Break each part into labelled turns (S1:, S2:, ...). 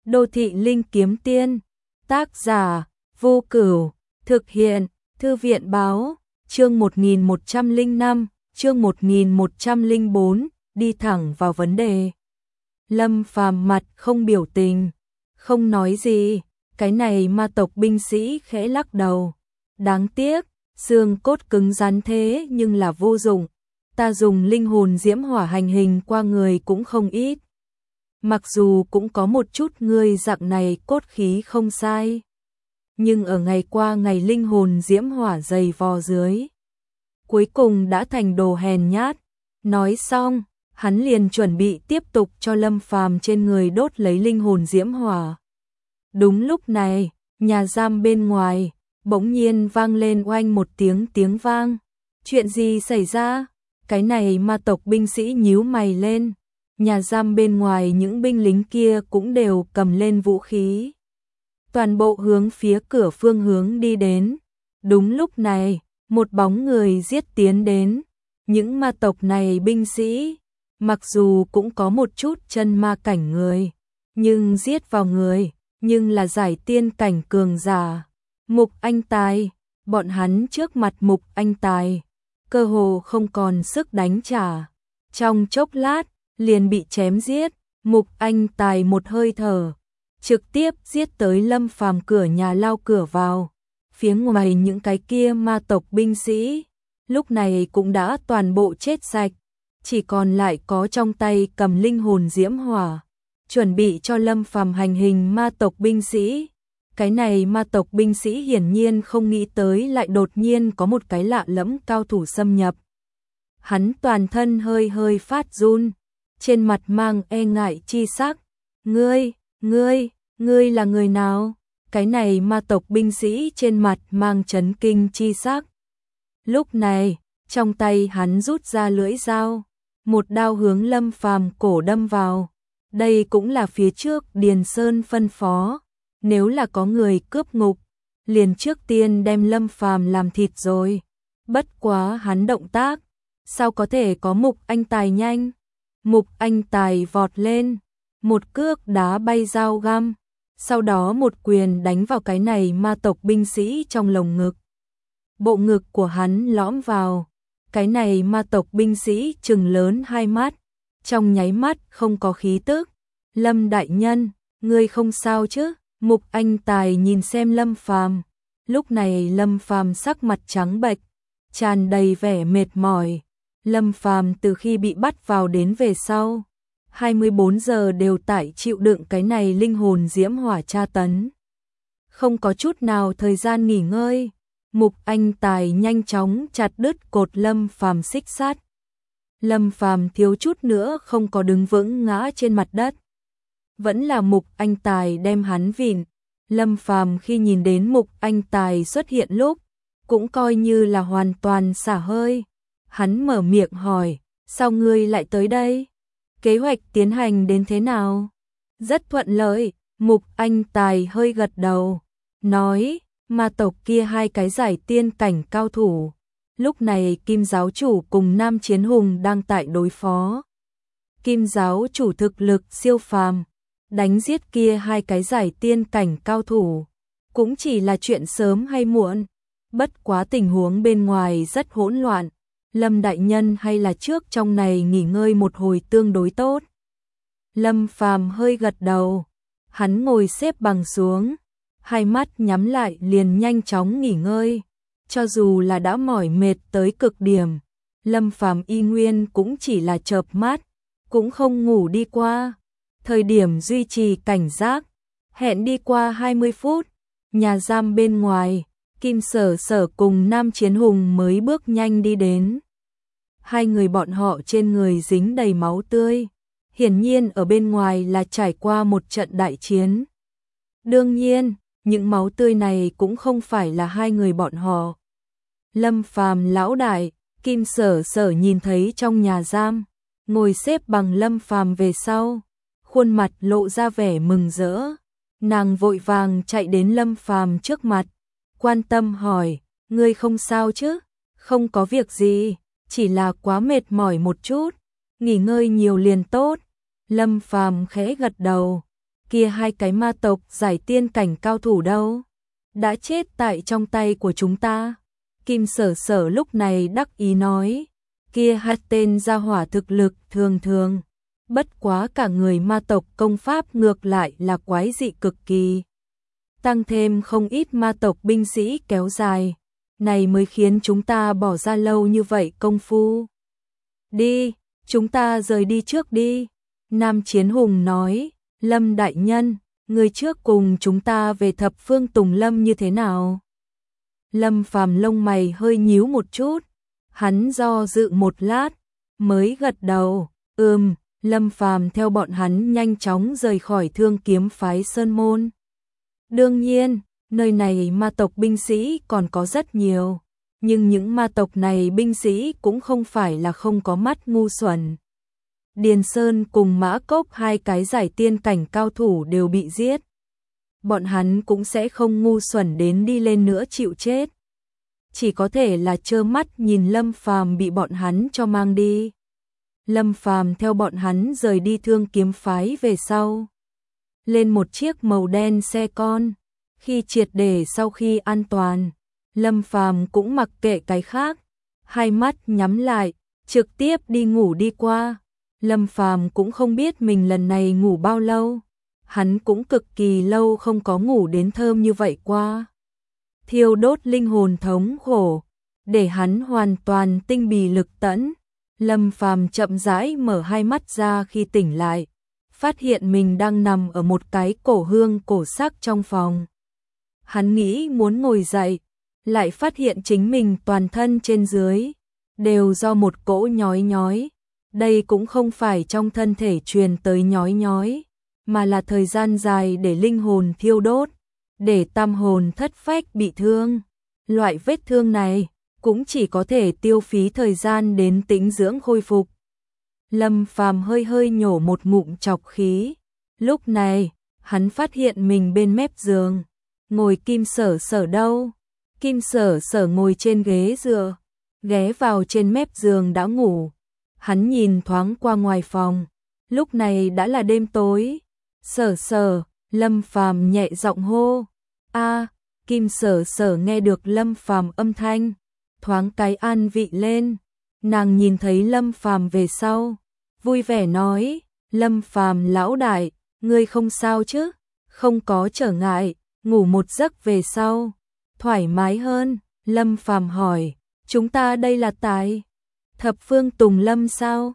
S1: Đô thị linh kiếm tiên, tác giả, Vô Cửu, thực hiện, Thư viện báo, chương 1105, chương 1104, đi thẳng vào vấn đề. Lâm Phàm mặt không biểu tình, không nói gì, cái này ma tộc binh sĩ khẽ lắc đầu. Đáng tiếc, xương cốt cứng rắn thế nhưng là vô dụng, ta dùng linh hồn diễm hỏa hành hình qua người cũng không ít. Mặc dù cũng có một chút người dạng này cốt khí không sai, nhưng ở ngày qua ngày linh hồn diễm hỏa dày vò dưới, cuối cùng đã thành đồ hèn nhát. Nói xong, hắn liền chuẩn bị tiếp tục cho Lâm Phàm trên người đốt lấy linh hồn diễm hỏa. Đúng lúc này, nhà giam bên ngoài bỗng nhiên vang lên oanh một tiếng vang. Chuyện gì xảy ra? Cái này ma tộc binh sĩ nhíu mày lên. Nhà giam bên ngoài những binh lính kia cũng đều cầm lên vũ khí, toàn bộ hướng phía cửa phương hướng đi đến. Đúng lúc này, một bóng người giết tiến đến. Những ma tộc này binh sĩ, mặc dù cũng có một chút chân ma cảnh người, nhưng giết vào người, nhưng là giải tiên cảnh cường giả. Mục Anh Tài, bọn hắn trước mặt Mục Anh Tài, cơ hồ không còn sức đánh trả. Trong chốc lát, liền bị chém giết. Mục Anh Tài một hơi thở, trực tiếp giết tới Lâm Phàm cửa nhà lao cửa vào. Phía ngoài những cái kia ma tộc binh sĩ, lúc này cũng đã toàn bộ chết sạch, chỉ còn lại có trong tay cầm linh hồn diễm hỏa, chuẩn bị cho Lâm Phàm hành hình ma tộc binh sĩ. Cái này ma tộc binh sĩ hiển nhiên không nghĩ tới lại đột nhiên có một cái lạ lẫm cao thủ xâm nhập. Hắn toàn thân hơi phát run, trên mặt mang e ngại chi sắc. Ngươi là người nào? Cái này ma tộc binh sĩ trên mặt mang chấn kinh chi sắc. Lúc này, trong tay hắn rút ra lưỡi dao, một đao hướng Lâm Phàm cổ đâm vào. Đây cũng là phía trước Điền Sơn phân phó, nếu là có người cướp ngục, liền trước tiên đem Lâm Phàm làm thịt rồi. Bất quá hắn động tác, sao có thể có Mục Anh Tài nhanh? Mục Anh Tài vọt lên, một cước đá bay dao găm, sau đó một quyền đánh vào cái này ma tộc binh sĩ trong lồng ngực. Bộ ngực của hắn lõm vào, cái này ma tộc binh sĩ trừng lớn hai mắt, trong nháy mắt không có khí tức. Lâm đại nhân, ngươi không sao chứ? Mục Anh Tài nhìn xem Lâm Phàm, lúc này Lâm Phàm sắc mặt trắng bệch, tràn đầy vẻ mệt mỏi. Lâm Phàm từ khi bị bắt vào đến về sau, 24 giờ đều tại chịu đựng cái này linh hồn diễm hỏa tra tấn, không có chút nào thời gian nghỉ ngơi. Mục Anh Tài nhanh chóng chặt đứt cột Lâm Phàm xích sắt. Lâm Phàm thiếu chút nữa không có đứng vững ngã trên mặt đất. Vẫn là Mục Anh Tài đem hắn vịn. Lâm Phàm khi nhìn đến Mục Anh Tài xuất hiện lúc, cũng coi như là hoàn toàn xả hơi. Hắn mở miệng hỏi, sao ngươi lại tới đây? Kế hoạch tiến hành đến thế nào? Rất thuận lợi. Mục Anh Tài hơi gật đầu, nói, ma tộc kia hai cái giải tiên cảnh cao thủ. Lúc này Kim giáo chủ cùng Nam Chiến Hùng đang tại đối phó. Kim giáo chủ thực lực siêu phàm, đánh giết kia hai cái giải tiên cảnh cao thủ cũng chỉ là chuyện sớm hay muộn. Bất quá tình huống bên ngoài rất hỗn loạn, Lâm đại nhân hay là trước trong này nghỉ ngơi một hồi tương đối tốt. Lâm Phàm hơi gật đầu, hắn ngồi xếp bằng xuống, hai mắt nhắm lại liền nhanh chóng nghỉ ngơi. Cho dù là đã mỏi mệt tới cực điểm, Lâm Phàm y nguyên cũng chỉ là chợp mắt, cũng không ngủ đi qua. Thời điểm duy trì cảnh giác, hẹn đi qua 20 phút, nhà giam bên ngoài, Kim Sở Sở cùng Nam Chiến Hùng mới bước nhanh đi đến. Hai người bọn họ trên người dính đầy máu tươi, hiển nhiên ở bên ngoài là trải qua một trận đại chiến. Đương nhiên, những máu tươi này cũng không phải là hai người bọn họ. Lâm Phàm lão đại, Kim Sở Sở nhìn thấy trong nhà giam, ngồi xếp bằng Lâm Phàm về sau, khuôn mặt lộ ra vẻ mừng rỡ. Nàng vội vàng chạy đến Lâm Phàm trước mặt, quan tâm hỏi, ngươi không sao chứ? Không có việc gì, chỉ là quá mệt mỏi một chút, nghỉ ngơi nhiều liền tốt. Lâm Phàm khẽ gật đầu, kia hai cái ma tộc giải tiên cảnh cao thủ đâu? Đã chết tại trong tay của chúng ta. Kim Sở Sở lúc này đắc ý nói, kia hai tên gia hỏa thực lực thường thường, bất quá cả người ma tộc công pháp ngược lại là quái dị cực kỳ. Tăng thêm không ít ma tộc binh sĩ kéo dài, này mới khiến chúng ta bỏ ra lâu như vậy công phu. Đi, chúng ta rời đi trước đi. Nam Chiến Hùng nói, Lâm đại nhân, người trước cùng chúng ta về thập phương Tùng Lâm như thế nào? Lâm Phàm lông mày hơi nhíu một chút, hắn do dự một lát, mới gật đầu, Lâm Phàm theo bọn hắn nhanh chóng rời khỏi Thương Kiếm phái Sơn Môn. Đương nhiên, nơi này ma tộc binh sĩ còn có rất nhiều, nhưng những ma tộc này binh sĩ cũng không phải là không có mắt ngu xuẩn. Điền Sơn cùng Mã Cốc hai cái giải tiên cảnh cao thủ đều bị giết. Bọn hắn cũng sẽ không ngu xuẩn đến đi lên nữa chịu chết. Chỉ có thể là trơ mắt nhìn Lâm Phàm bị bọn hắn cho mang đi. Lâm Phàm theo bọn hắn rời đi Thương Kiếm phái về sau. Lên một chiếc màu đen xe con. Khi triệt để sau khi an toàn, Lâm Phàm cũng mặc kệ cái khác. Hai mắt nhắm lại, trực tiếp đi ngủ đi qua. Lâm Phàm cũng không biết mình lần này ngủ bao lâu. Hắn cũng cực kỳ lâu không có ngủ đến thơm như vậy qua. Thiêu đốt linh hồn thống khổ, để hắn hoàn toàn tinh bì lực tẫn. Lâm Phàm chậm rãi mở hai mắt ra khi tỉnh lại, phát hiện mình đang nằm ở một cái cổ hương cổ sắc trong phòng. Hắn nghĩ muốn ngồi dậy, lại phát hiện chính mình toàn thân trên dưới đều do một cỗ nhói nhói. Đây cũng không phải trong thân thể truyền tới nhói nhói, mà là thời gian dài để linh hồn thiêu đốt, để tâm hồn thất phách bị thương. Loại vết thương này cũng chỉ có thể tiêu phí thời gian đến tĩnh dưỡng khôi phục. Lâm Phàm hơi hơi nhổ một ngụm trọc khí. Lúc này, hắn phát hiện mình bên mép giường, ngồi Kim Sở Sở đâu? Kim Sở Sở ngồi trên ghế dựa, ghé vào trên mép giường đã ngủ. Hắn nhìn thoáng qua ngoài phòng, lúc này đã là đêm tối. Sở Sở, Lâm Phàm nhẹ giọng hô. A, Kim Sở Sở nghe được Lâm Phàm âm thanh, thoáng cái an vị lên. Nàng nhìn thấy Lâm Phàm về sau, vui vẻ nói, Lâm Phàm lão đại, ngươi không sao chứ? Không có trở ngại, ngủ một giấc về sau, thoải mái hơn. Lâm Phàm hỏi, chúng ta đây là tại thập phương Tùng Lâm sao?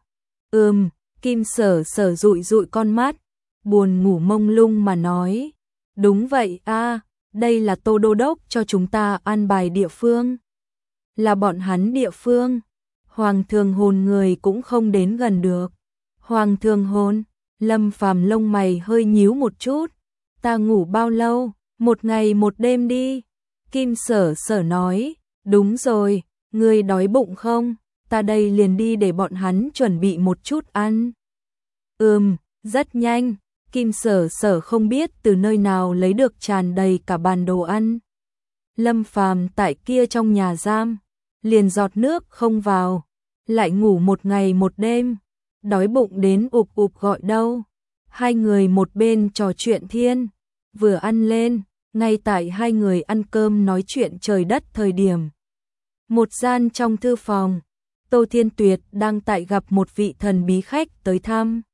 S1: Kim Sở Sở dụi dụi con mắt, buồn ngủ mông lung mà nói, đúng vậy a, đây là Tô Đô Đốc cho chúng ta an bài địa phương. Là bọn hắn địa phương, Hoàng Thường Hồn người cũng không đến gần được. Hoàng Thường Hồn, Lâm Phàm lông mày hơi nhíu một chút, ta ngủ bao lâu? Một ngày một đêm đi. Kim Sở Sở nói, đúng rồi, ngươi đói bụng không? Ta đây liền đi để bọn hắn chuẩn bị một chút ăn. Rất nhanh. Kim Sở Sở không biết từ nơi nào lấy được tràn đầy cả bàn đồ ăn. Lâm Phàm tại kia trong nhà giam, liền giọt nước không vào, lại ngủ một ngày một đêm, đói bụng đến ụp ụp gọi đâu. Hai người một bên trò chuyện thiên, vừa ăn lên, ngay tại hai người ăn cơm nói chuyện trời đất thời điểm. Một gian trong thư phòng, Tô Thiên Tuyệt đang tại gặp một vị thần bí khách tới thăm.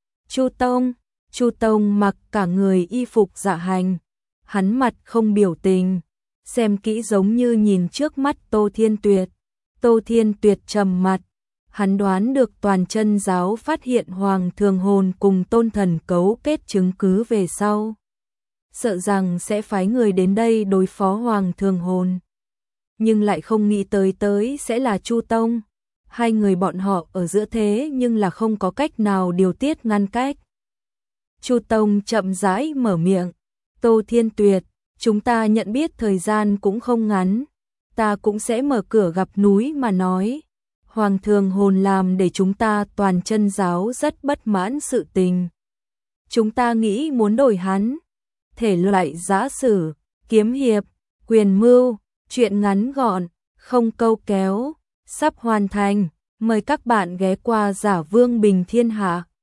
S1: Chu Tông mặc cả người y phục dạ hành, hắn mặt không biểu tình, xem kỹ giống như nhìn trước mắt Tô Thiên Tuyệt. Tô Thiên Tuyệt trầm mặt, hắn đoán được toàn chân giáo phát hiện Hoàng Thường Hồn cùng Tôn Thần cấu kết chứng cứ về sau, sợ rằng sẽ phái người đến đây đối phó Hoàng Thường Hồn, nhưng lại không nghĩ tới sẽ là Chu Tông. Hai người bọn họ ở giữa thế nhưng là không có cách nào điều tiết ngăn cách. Chu Tông chậm rãi mở miệng, Tô Thiên Tuyệt, chúng ta nhận biết thời gian cũng không ngắn, ta cũng sẽ mở cửa gặp núi mà nói. Hoàng Thường Hồn làm để chúng ta toàn chân giáo rất bất mãn sự tình. Chúng ta nghĩ muốn đổi hắn. Thể loại giã sử, kiếm hiệp, quyền mưu, chuyện ngắn gọn, không câu kéo, sắp hoàn thành. Mời các bạn ghé qua Giả Vương Bình Thiên Hạ.